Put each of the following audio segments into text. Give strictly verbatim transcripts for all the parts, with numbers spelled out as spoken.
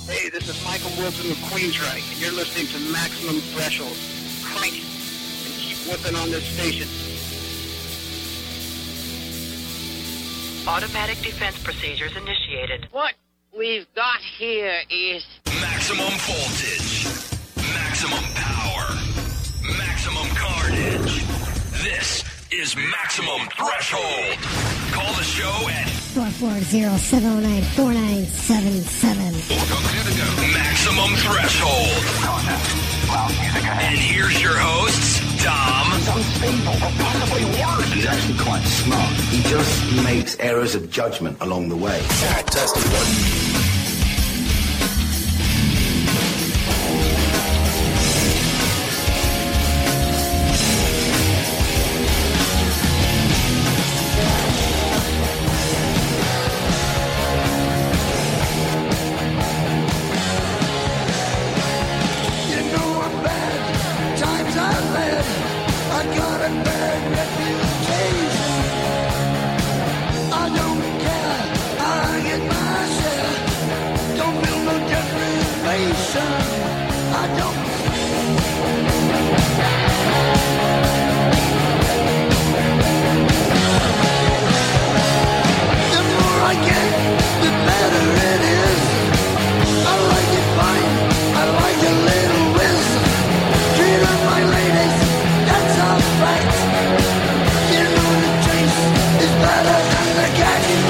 Hey, this is Michael Wilson of Queensryche, and you're listening to Maximum Threshold. Crank it and keep whipping on this station. Automatic defense procedures initiated. What we've got here is maximum voltage, maximum power, maximum carnage. This is Maximum Threshold. Call the show at four four zero, seven zero nine, four nine seven seven. Maximum Threshold. And here's your hosts, Dom. He's unstable, or possibly worse. He's actually quite smart. He just makes errors of judgment along the way. Alright, test it, one.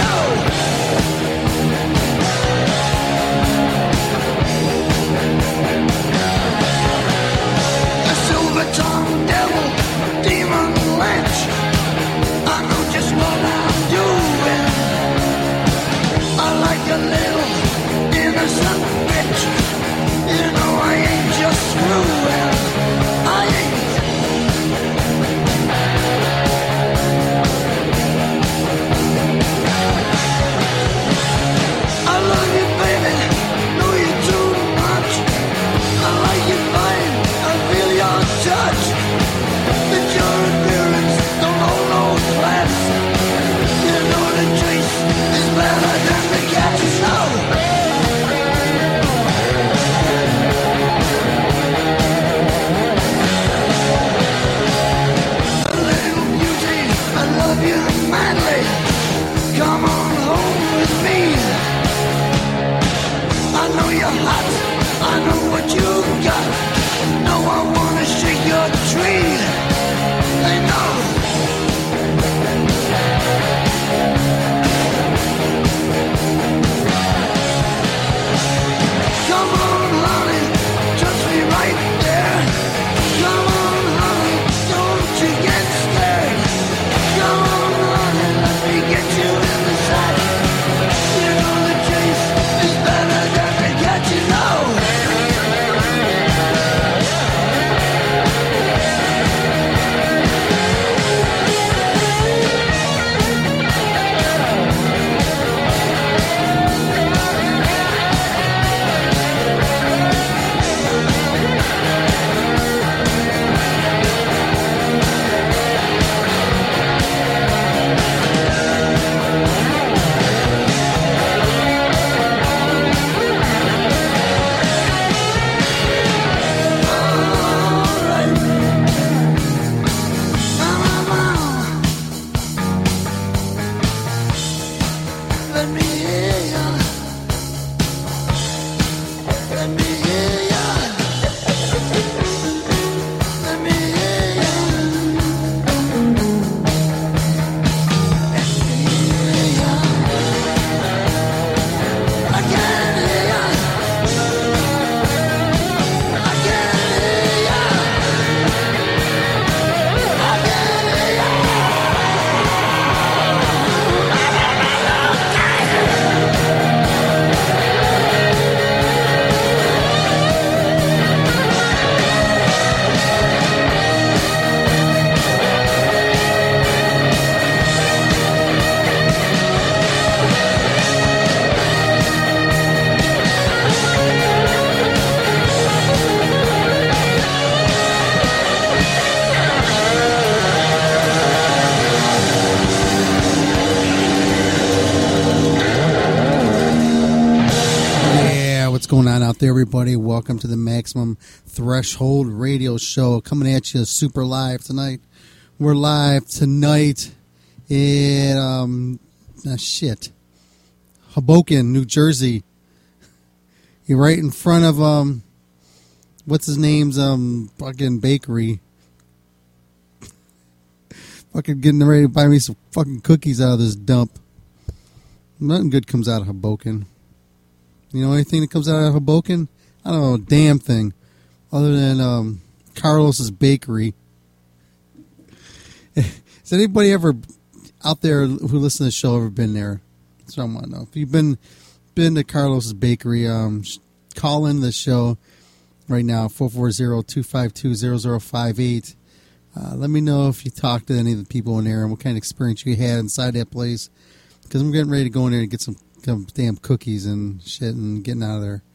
We'll be right back. What's going on out there, everybody? Welcome to the Maximum Threshold Radio Show. Coming at you super live tonight. We're live tonight in, um, ah, shit, Hoboken, New Jersey. You're right in front of, um, what's his name's, um, fucking bakery. Fucking getting ready to buy me some fucking cookies out of this dump. Nothing good comes out of Hoboken. You know anything that comes out of Hoboken? I don't know a damn thing. Other than um, Carlos's Bakery. Has anybody ever out there who listens to the show ever been there? That's what I want to know. If you've been been to Carlos's Bakery, um, call in the show right now, four four zero, two five two, zero zero five eight. Uh, let me know if you talked to any of the people in there and what kind of experience you had inside that place. Because I'm getting ready to go in there and get some, some damn cookies and shit and getting out of there.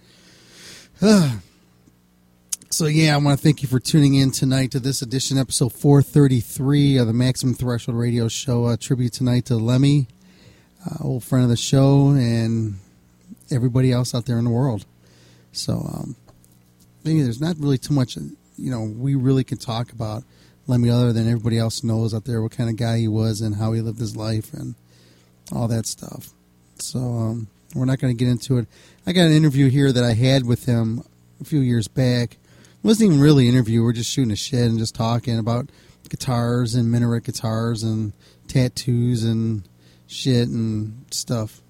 So, yeah, I want to thank you for tuning in tonight to this edition, episode four thirty-three of the Maximum Threshold Radio Show. A tribute tonight to Lemmy, uh, old friend of the show, and everybody else out there in the world. So, um, I think there's not really too much, you know, we really can talk about Lemmy other than everybody else knows out there what kind of guy he was and how he lived his life and all that stuff. So um, we're not going to get into it. I got an interview here that I had with him a few years back. It wasn't even really an interview. We're just shooting a shit and just talking about guitars and Minaret guitars and tattoos and shit and stuff.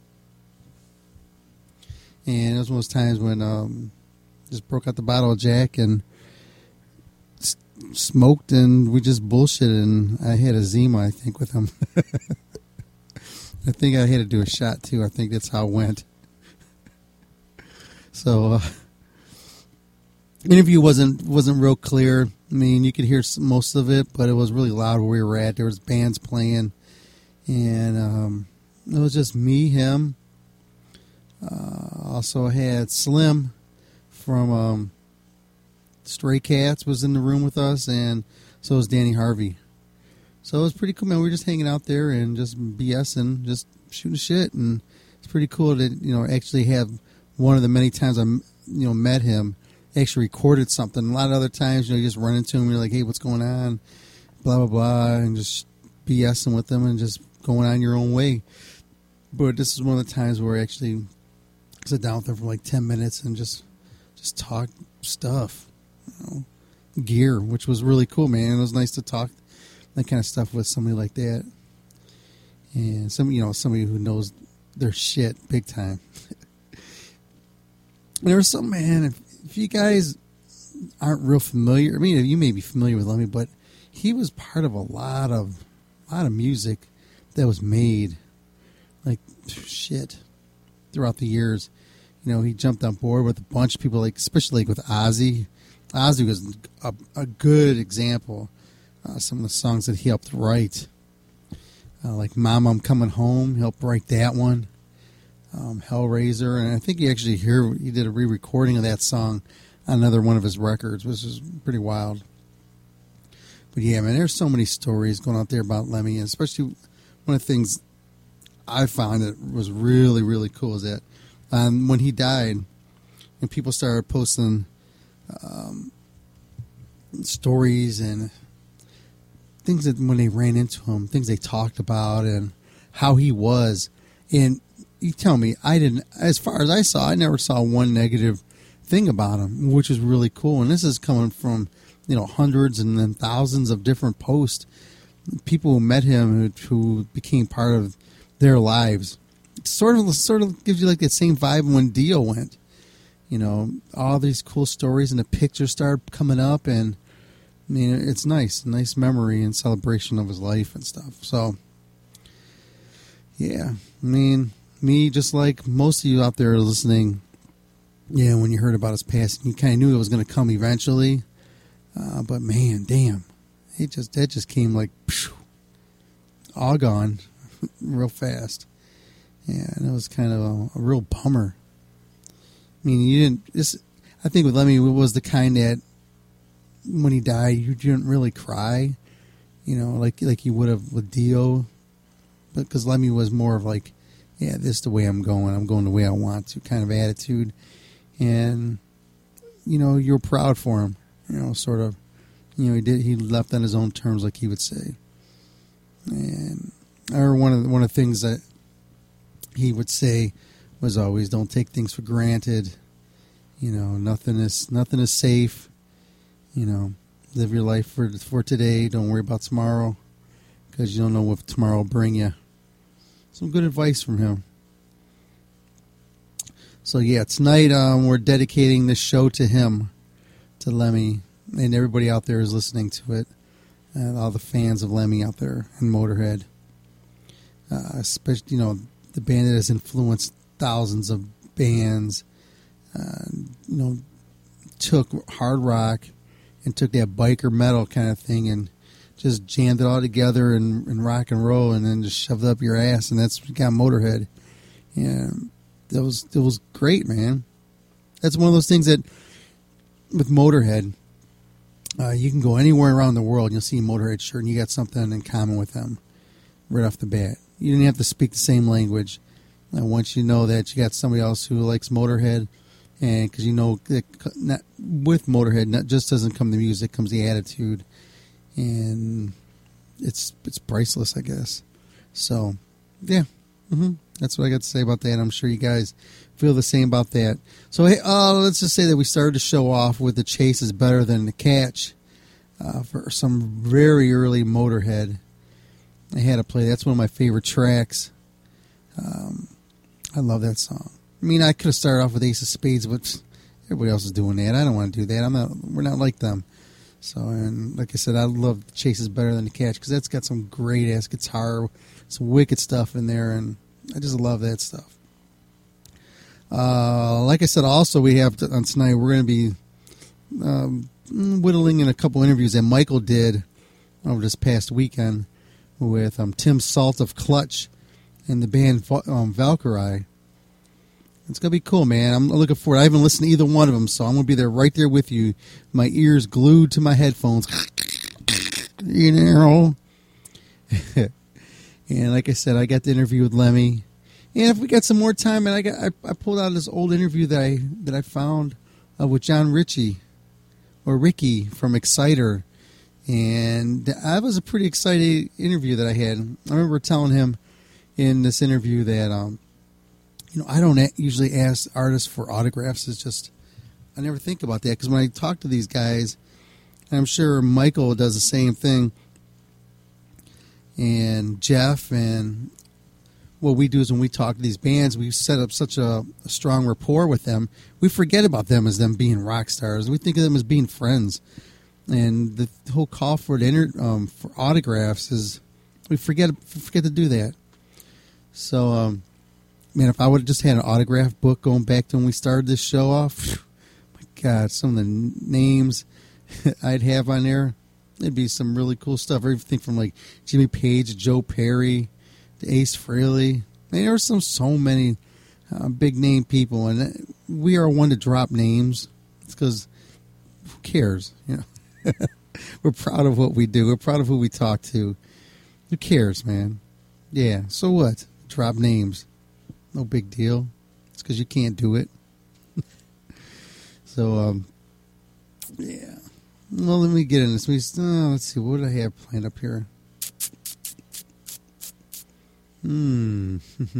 And it was one of those times when um, just broke out the bottle of Jack and smoked and we just bullshitted, and I had a Zima, I think, with him. I think I had to do a shot too. I think that's how it went. So uh, interview wasn't wasn't real clear. I mean, you could hear most of it, but it was really loud where we were at. There was bands playing, and um, it was just me, him. Uh, also had Slim from um, Stray Cats was in the room with us, and so was Danny Harvey. So it was pretty cool, man. We were just hanging out there and just BSing, just shooting shit, and it's pretty cool to, you know, actually have one of the many times I, you know, met him, actually recorded something. A lot of other times, you know, you just run into him, and you're like, hey, what's going on? Blah, blah, blah, and just BSing with them and just going on your own way. But this is one of the times where I actually sit down with him for like ten minutes and just just talk stuff. You know, gear, which was really cool, man. It was nice to talk that kind of stuff with somebody like that, and some, you know, somebody who knows their shit big time. There was some, man, if, if you guys aren't real familiar, I mean, you may be familiar with Lemmy, but he was part of a lot of a lot of music that was made, like, shit, throughout the years. You know, he jumped on board with a bunch of people, like, especially like with Ozzy. Ozzy was a, a good example. Uh, some of the songs that he helped write, uh, like Mama, I'm Coming Home, he helped write that one. Um, Hellraiser, and I think he actually here he did a re-recording of that song on another one of his records, which is pretty wild. But yeah, man, there's so many stories going out there about Lemmy, and especially one of the things I found that was really, really cool is that um, when he died, and people started posting um, stories and things that when they ran into him, things they talked about and how he was. And you tell me, I didn't, as far as I saw, I never saw one negative thing about him, which is really cool. And this is coming from, you know, hundreds and then thousands of different posts, people who met him who, who became part of their lives. It sort of, sort of gives you like that same vibe when Dio went. You know, all these cool stories and the pictures started coming up, and I mean, it's nice, nice memory and celebration of his life and stuff. So, yeah, I mean, me, just like most of you out there listening, yeah, when you heard about his passing, you kind of knew it was going to come eventually. Uh, but man, damn, it just that just came like phew, all gone real fast. Yeah, and it was kind of a, a real bummer. I mean, you didn't. This, I think with Lemmy, it was the kind that when he died, you didn't really cry, you know, like like you would have with Dio, but because Lemmy was more of like, yeah, this is the way I'm going. I'm going the way I want to kind of attitude. and you know you're proud for him. You know, sort of. You know, he did. He left on his own terms, like he would say. And or one of the, one of the things that he would say was always, "Don't take things for granted." You know, nothing is nothing is safe. You know, live your life for for today. Don't worry about tomorrow, because you don't know what tomorrow will bring you. Some good advice from him. So yeah, tonight um, we're dedicating this show to him, to Lemmy, and everybody out there is listening to it, and all the fans of Lemmy out there and Motorhead. Uh, especially, you know, the band that has influenced thousands of bands. Uh, you know, took hard rock and took that biker metal kind of thing and just jammed it all together in, in rock and roll, and then just shoved it up your ass, and that's what got Motorhead. And that was it was great, man. That's one of those things that with Motorhead, uh, you can go anywhere around the world and you'll see a Motorhead shirt, and you got something in common with them right off the bat. You didn't have to speak the same language. And once you know that you got somebody else who likes Motorhead, and because you know that not, with Motorhead, not just doesn't come the music, comes the attitude, and it's it's priceless, I guess. So, yeah, mm-hmm. That's what I got to say about that. I'm sure you guys feel the same about that. So, hey, uh, let's just say that we started the show off with "The Chase is Better Than the Catch" uh, for some very early Motorhead. I had to play. That's one of my favorite tracks. Um, I love that song. I mean, I could have started off with Ace of Spades, but everybody else is doing that. I don't want to do that. I'm not. We're not like them. So, and like I said, I love "The Chase is Better Than the Catch" because that's got some great ass guitar, some wicked stuff in there, and I just love that stuff. Uh, like I said, also we have to, on tonight we're going to be um, whittling in a couple interviews that Michael did over this past weekend with um, Tim Salt of Clutch and the band um, Valkyrie. It's going to be cool, man. I'm looking forward. I haven't listened to either one of them, so I'm going to be there right there with you. My ears glued to my headphones. You know? And like I said, I got the interview with Lemmy. And if we got some more time, and I got I, I pulled out this old interview that I that I found uh, with John Ritchie, or Ricky from Exciter. And that was a pretty exciting interview that I had. I remember telling him in this interview that, um, you know, I don't usually ask artists for autographs. It's just, I never think about that. Because when I talk to these guys, and I'm sure Michael does the same thing, and Jeff, and what we do is when we talk to these bands, we set up such a, a strong rapport with them, we forget about them as them being rock stars. We think of them as being friends. And the whole call for the inter, um, for autographs is, we forget forget to do that. So, um, man, if I would have just had an autograph book going back to when we started this show off, phew, my God, some of the names I'd have on there, it'd be some really cool stuff. Everything from like Jimmy Page, Joe Perry, to Ace Frehley. I mean, there were some so many uh, big name people, and we are one to drop names. It's because who cares, you know? We're proud of what we do. We're proud of who we talk to. Who cares, man? Yeah, so what? Drop names. No big deal. It's because you can't do it. So, um, yeah. Well, let me get in this. Oh, let's see. What do I have planned up here? Hmm.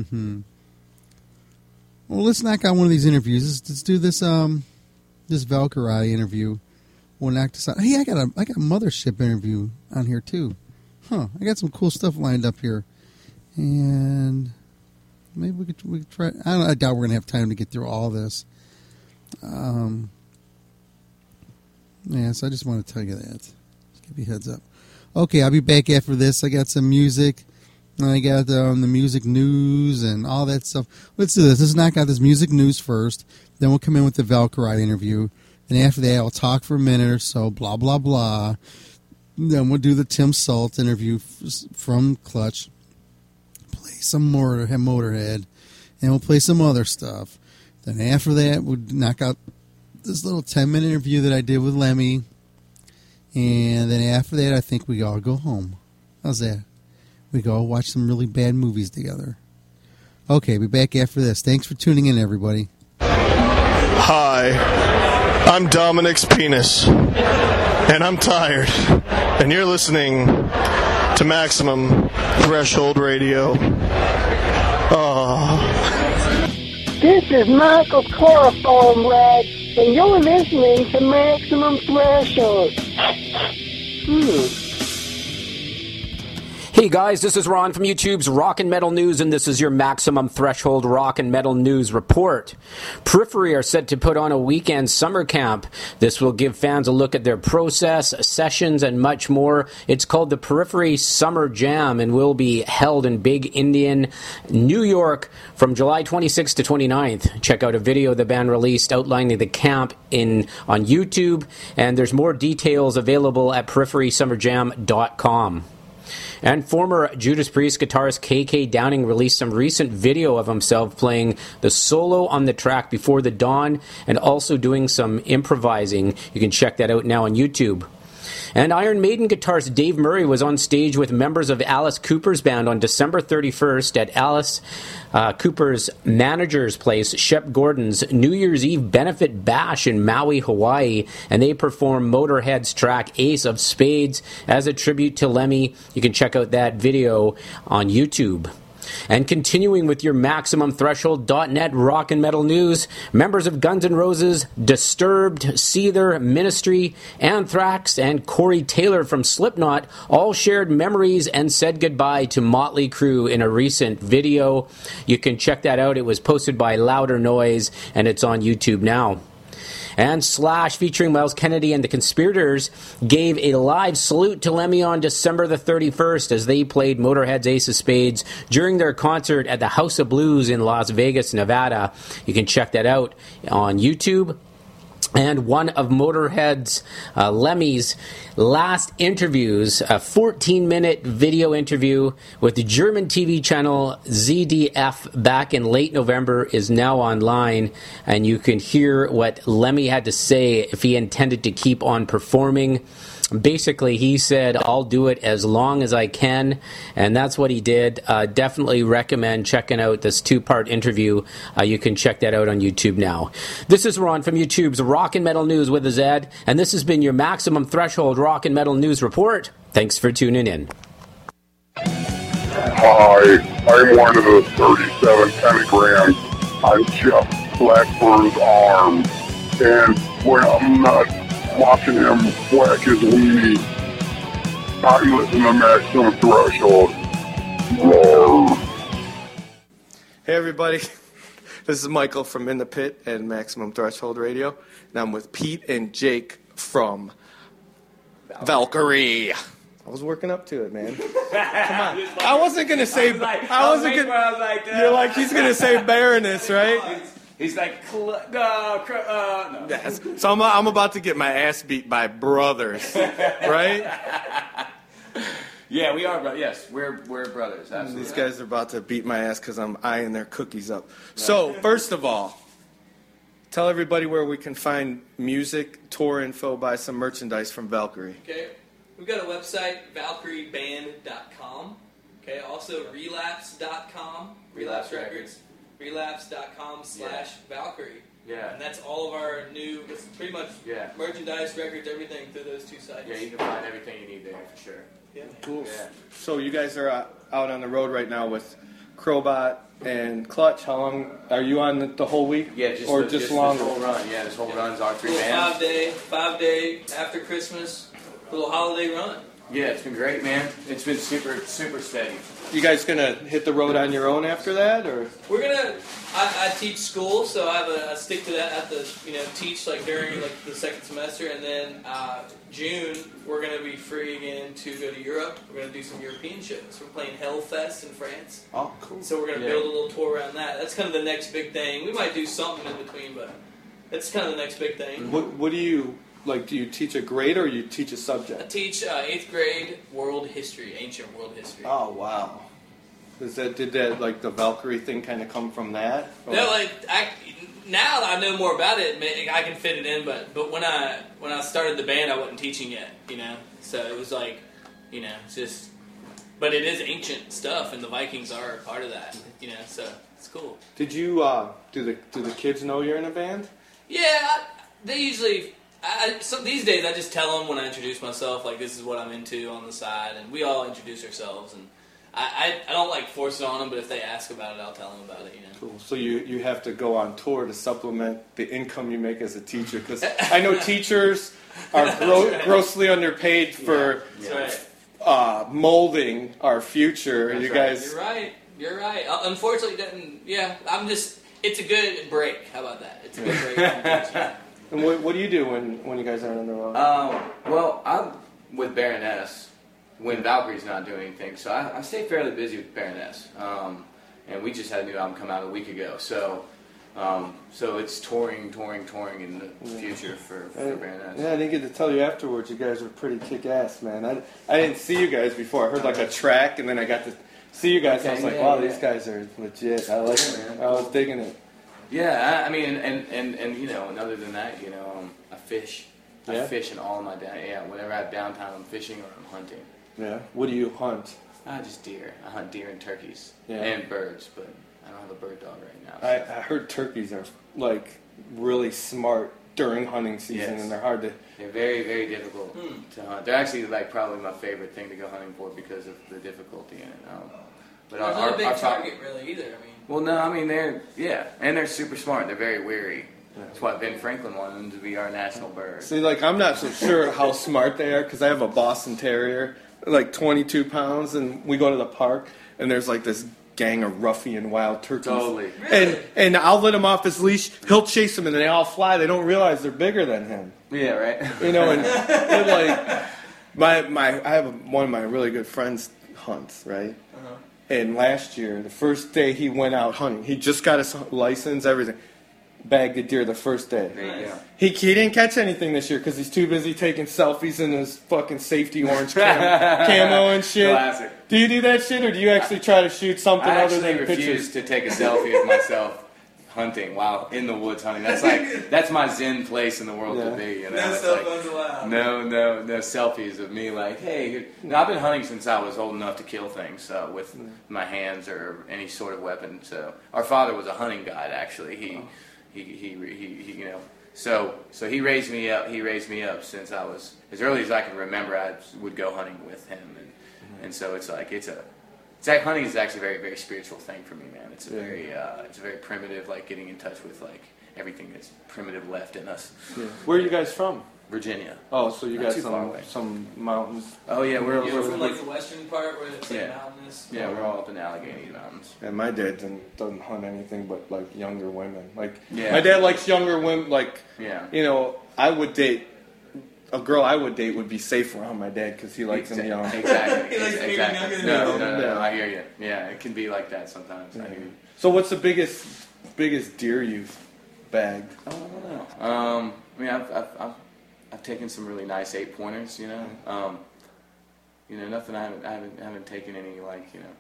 Well, let's knock out one of these interviews. Let's, let's do this, um, this Valkyrie interview. We'll knock this out. Hey, I got a I got a Mothership interview on here too. Huh? I got some cool stuff lined up here, and maybe we could we could try. I don't. I doubt we're gonna have time to get through all this. Um. Yeah, so I just want to tell you that. Just give you a heads up. Okay, I'll be back after this. I got some music. I got um, the music news and all that stuff. Let's do this. Let's knock out this music news first. Then we'll come in with the Valkyrie interview. And after that, I'll talk for a minute or so, blah, blah, blah. Then we'll do the Tim Salt interview f- from Clutch. Play some more Motorhead. And we'll play some other stuff. Then after that, we'll knock out this little ten-minute interview that I did with Lemmy. And then after that, I think we all go home. How's that? We go watch some really bad movies together. Okay, be back after this. Thanks for tuning in, everybody. Hi, I'm Dominic's penis, and I'm tired, and you're listening to Maximum Threshold Radio. Oh. This is Michael Chloroform Rag, and you're listening to Maximum Threshold. Hmm. Hey guys, this is Ron from YouTube's Rock and Metal News, and this is your Maximum Threshold Rock and Metal News report. Periphery are set to put on a weekend summer camp. This will give fans a look at their process, sessions, and much more. It's called the Periphery Summer Jam and will be held in Big Indian, New York from July twenty-sixth to twenty-ninth. Check out a video the band released outlining the camp in on YouTube, and there's more details available at periphery summer jam dot com. And former Judas Priest guitarist K K Downing released some recent video of himself playing the solo on the track Before the Dawn and also doing some improvising. You can check that out now on YouTube. And Iron Maiden guitarist Dave Murray was on stage with members of Alice Cooper's band on December thirty-first at Alice uh, Cooper's manager's place, Shep Gordon's New Year's Eve benefit bash in Maui, Hawaii, and they performed Motorhead's track Ace of Spades as a tribute to Lemmy. You can check out that video on YouTube. And continuing with your Maximum Threshold dot net rock and metal news, members of Guns N' Roses, Disturbed, Seether, Ministry, Anthrax, and Corey Taylor from Slipknot all shared memories and said goodbye to Motley Crue in a recent video. You can check that out. It was posted by Louder Noise, and it's on YouTube now. And Slash, featuring Miles Kennedy and the Conspirators, gave a live salute to Lemmy on December the thirty-first as they played Motorhead's Ace of Spades during their concert at the House of Blues in Las Vegas, Nevada. You can check that out on YouTube. And one of Motorhead's, uh, Lemmy's last interviews, a fourteen-minute video interview with the German T V channel Z D F back in late November, is now online, and you can hear what Lemmy had to say if he intended to keep on performing. Basically, he said, I'll do it as long as I can, and that's what he did. Uh, definitely recommend checking out this two-part interview. Uh, you can check that out on YouTube now. This is Ron from YouTube's Rock and Metal News with a Z, and this has been your Maximum Threshold Rock and Metal News report. Thanks for tuning in. Hi, I'm one of the thirty-seven pentagrams on Jeff Blackbird's arm, and when I'm not watching him whack his weenie, I listen to Maximum Threshold. Roar. Hey everybody, this is Michael from In the Pit and Maximum Threshold Radio, and I'm with Pete and Jake from Valkyrie. I was working up to it, man. Come on. I wasn't gonna say. I, was like, I wasn't gonna. I was like, uh, you're like he's gonna say Baroness, right? He's like, no, uh, no. Yes. So I'm, I'm about to get my ass beat by brothers, right? Yeah, we are brothers. Yes, we're we're brothers. Absolutely. These guys are about to beat my ass because I'm eyeing their cookies up. Right. So first of all, tell everybody where we can find music, tour info, buy some merchandise from Valkyrie. Okay, we've got a website, valkyrie band dot com. Okay, also relapse dot com. Relapse Records. relapse dot com slash Valkyrie. Yeah. And that's all of our new, it's pretty much yeah. merchandise, records, everything through those two sites. Yeah, you can find everything you need there for sure. Yeah. Cool. Yeah. So you guys are uh, out on the road right now with Crowbot and Clutch. How long are you on the, the whole week? Yeah, just or the, just, just longer? This whole run. Yeah, this whole yeah. run's our three little bands. Five day, five day after Christmas, little holiday run. Yeah, it's been great, man. It's been super, super steady. You guys gonna hit the road on your own after that, or? We're gonna. I, I teach school, so I have a I stick to that. I have to, you know, teach like during like the second semester, and then uh, June we're gonna be free again to go to Europe. We're gonna do some European shows. We're playing Hellfest in France. Oh, cool. So we're gonna yeah. build a little tour around that. That's kind of the next big thing. We might do something in between, but that's kind of the next big thing. What What do you like? Do you teach a grade or you teach a subject? I teach uh, eighth grade world history, ancient world history. Oh wow. Is that did that like the Valkyrie thing kind of come from that? Or? No, like I now that I know more about it, I can fit it in. But but when I when I started the band, I wasn't teaching yet, you know. So it was like, you know, it's just. But it is ancient stuff, and the Vikings are a part of that, you know. So it's cool. Did you uh, do the do the kids know you're in a band? Yeah, I, they usually. I, so these days, I just tell them when I introduce myself, like this is what I'm into on the side, and we all introduce ourselves. And I, I, I don't like force it on them, but if they ask about it, I'll tell them about it. You know. Cool. So you, you have to go on tour to supplement the income you make as a teacher, because I know teachers are gro- right. grossly underpaid for yeah. Right. uh, molding our future. That's you right. guys, you're right. You're right. Uh, unfortunately, didn't. Yeah, I'm just. It's a good break. How about that? It's a good break. From teaching. And what, what do you do when, when you guys aren't on the road? Um, well, I'm with Baroness when Valkyrie's not doing anything, so I, I stay fairly busy with Baroness. Um, and we just had a new album come out a week ago, so um, so it's touring, touring, touring in the yeah. future for, for I, Baroness. Yeah, I didn't get to tell you afterwards. You guys were pretty kick-ass, man. I, I didn't see you guys before. I heard like a track, and then I got to see you guys. Okay, and I was like, yeah, wow, yeah. these guys are legit. I like yeah, it. Man. I was digging it. Yeah, I, I mean, and, and, and you know, and other than that, you know, um, I fish. Yeah? I fish in all of my down. Yeah, whenever I have downtime, I'm fishing or I'm hunting. Yeah. What do you hunt? I just deer. I hunt deer and turkeys yeah. and birds, but I don't have a bird dog right now. So. I, I heard turkeys are like really smart during hunting season, yes. and they're hard to. They're very, very difficult hmm. to hunt. They're actually like probably my favorite thing to go hunting for because of the difficulty in it. Um, but well, our, not a big our target really either. I mean. Well, no, I mean they're yeah, and they're super smart. They're very wary. That's why Ben Franklin wanted them to be our national bird. See, like I'm not so sure how smart they are because I have a Boston Terrier, like twenty-two pounds, and we go to the park, and there's like this gang of ruffian wild turkeys. Totally. And and I'll let him off his leash. He'll chase them, and they all fly. They don't realize they're bigger than him. Yeah, right. You know, and, and like my my I have a, one of my really good friends hunts, right? Uh-huh. And last year, the first day he went out hunting, he just got his license, everything. Bagged a deer the first day. There you go. He he didn't catch anything this year because he's too busy taking selfies in his fucking safety orange cam, camo and shit. Classic. Do you do that shit, or do you actually try to shoot something I other than refuse pictures? to take a selfie of myself hunting while in the woods hunting. That's like that's my zen place in the world Yeah. to be. You know? No It's cell like, phones allowed. No, no, no selfies of me like, hey. Here. No, I've been hunting since I was old enough to kill things uh, with my hands or any sort of weapon. So our father was a hunting guide. Actually, he, he, he, he, he, you know. So, so he raised me up. He raised me up since I was as early as I can remember. I would go hunting with him, and mm-hmm. and so it's like it's a. It's like hunting is actually a very, very spiritual thing for me, man. It's a Yeah. very, uh, it's a very primitive, like getting in touch with like everything that's primitive left in us. Yeah. Where are you guys from? Virginia. Oh, so you Not got too far some away. some mountains. Oh yeah, we're, You're we're from like the western part where it's like Yeah. mountainous. yeah, we're all up in the Allegheny Mountains. And my dad doesn't, doesn't hunt anything but like younger women. Like Yeah. my dad likes younger women. Like Yeah. you know, I would date a girl. I would date would be safe around my dad because he likes them young. Exactly. He likes exactly. people younger than No, him. no, no, Yeah. no, I hear you. Yeah, it can be like that sometimes. I hear you. So what's the biggest biggest deer you've bagged? I don't know. Um, I mean, I've, I've, I've, I've taken some really nice eight pointers. You know, um, you know, nothing. I haven't, I haven't, I haven't taken any like you know.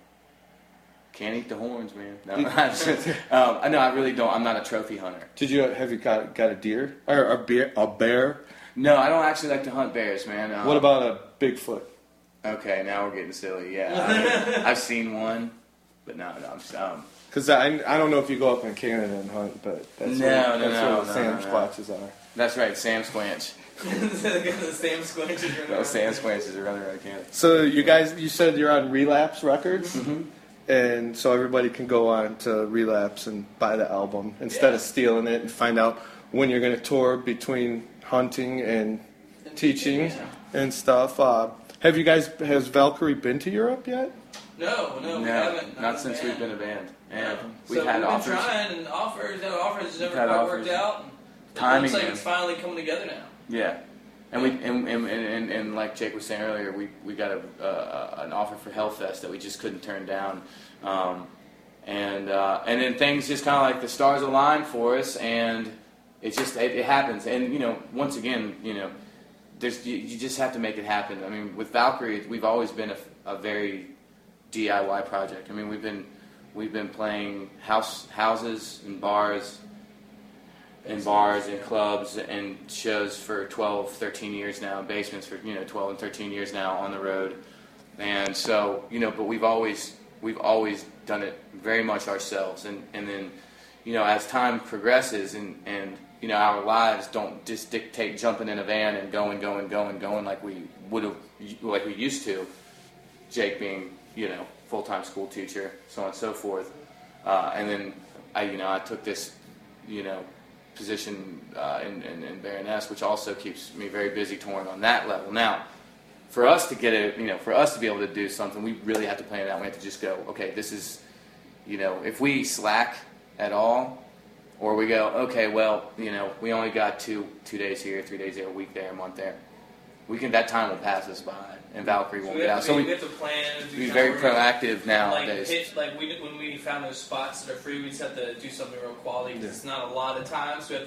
Can't eat the horns, man. No, um, I know. I really don't. I'm not a trophy hunter. Did you have you got got a deer or a bear? A bear? No, I don't actually like to hunt bears, man. Um, What about a Bigfoot? Okay, now we're getting silly. Yeah, I mean, I've seen one, but no, no, I'm. Um, Because I, I don't know if you go up in Canada and hunt, but that's No, where, no, that's no, where the no, Sam no, no. Squatches are. that's right, Sam Squanch. The same squinches running Those around. Sam Squanches are running around Canada. So you guys, you said you're on Relapse Records, Mm-hmm. and so everybody can go on to Relapse and buy the album instead Yeah. of stealing it and find out when you're going to tour between hunting and teaching yeah. and stuff. Uh, have you guys, has Valkyrie been to Europe yet? No, no, we No, haven't. not as a since band. we've been a band. And So we've had we've offers. been trying and offers, and offers has never We've had quite offers. worked out. It Timing, looks like man. it's finally coming together now. Yeah, and we and and, and, and, and like Jake was saying earlier, we, we got a uh, an offer for Hellfest that we just couldn't turn down, um, and uh, and then things just kind of like the stars aligned for us, and it just it, it happens. And you know, once again, you know, there's you, you just have to make it happen. I mean, with Valkyrie, we've always been a, a very D I Y project. I mean, we've been we've been playing house houses and bars. in bars and clubs and shows for twelve, thirteen years now, basements for, you know, twelve and thirteen years now on the road. And so, you know, but we've always, we've always done it very much ourselves. And, and then, you know, as time progresses and, and you know, our lives don't just dictate jumping in a van and going, going, going, going like we would have, like we used to. Jake being, you know, full-time school teacher, so on and so forth. Uh, and then I, you know, I took this, you know, position uh, in, in, in Baroness, which also keeps me very busy touring on that level. Now, for us to get it, you know, for us to be able to do something, we really have to plan it out. We have to just go, okay, this is, you know, if we slack at all, or we go, okay, well, you know, we only got two two days here, three days there, a week there, a month there. We can that time will pass us by, and Valkyrie won't So we get have out. to So be, we, we have to plan. And do be kind very of, we're gonna, proactive nowadays. Like, hit, like we, when we found those spots that are free, we just have to do something real quality. 'Cause Yeah. It's not a lot of time, so we have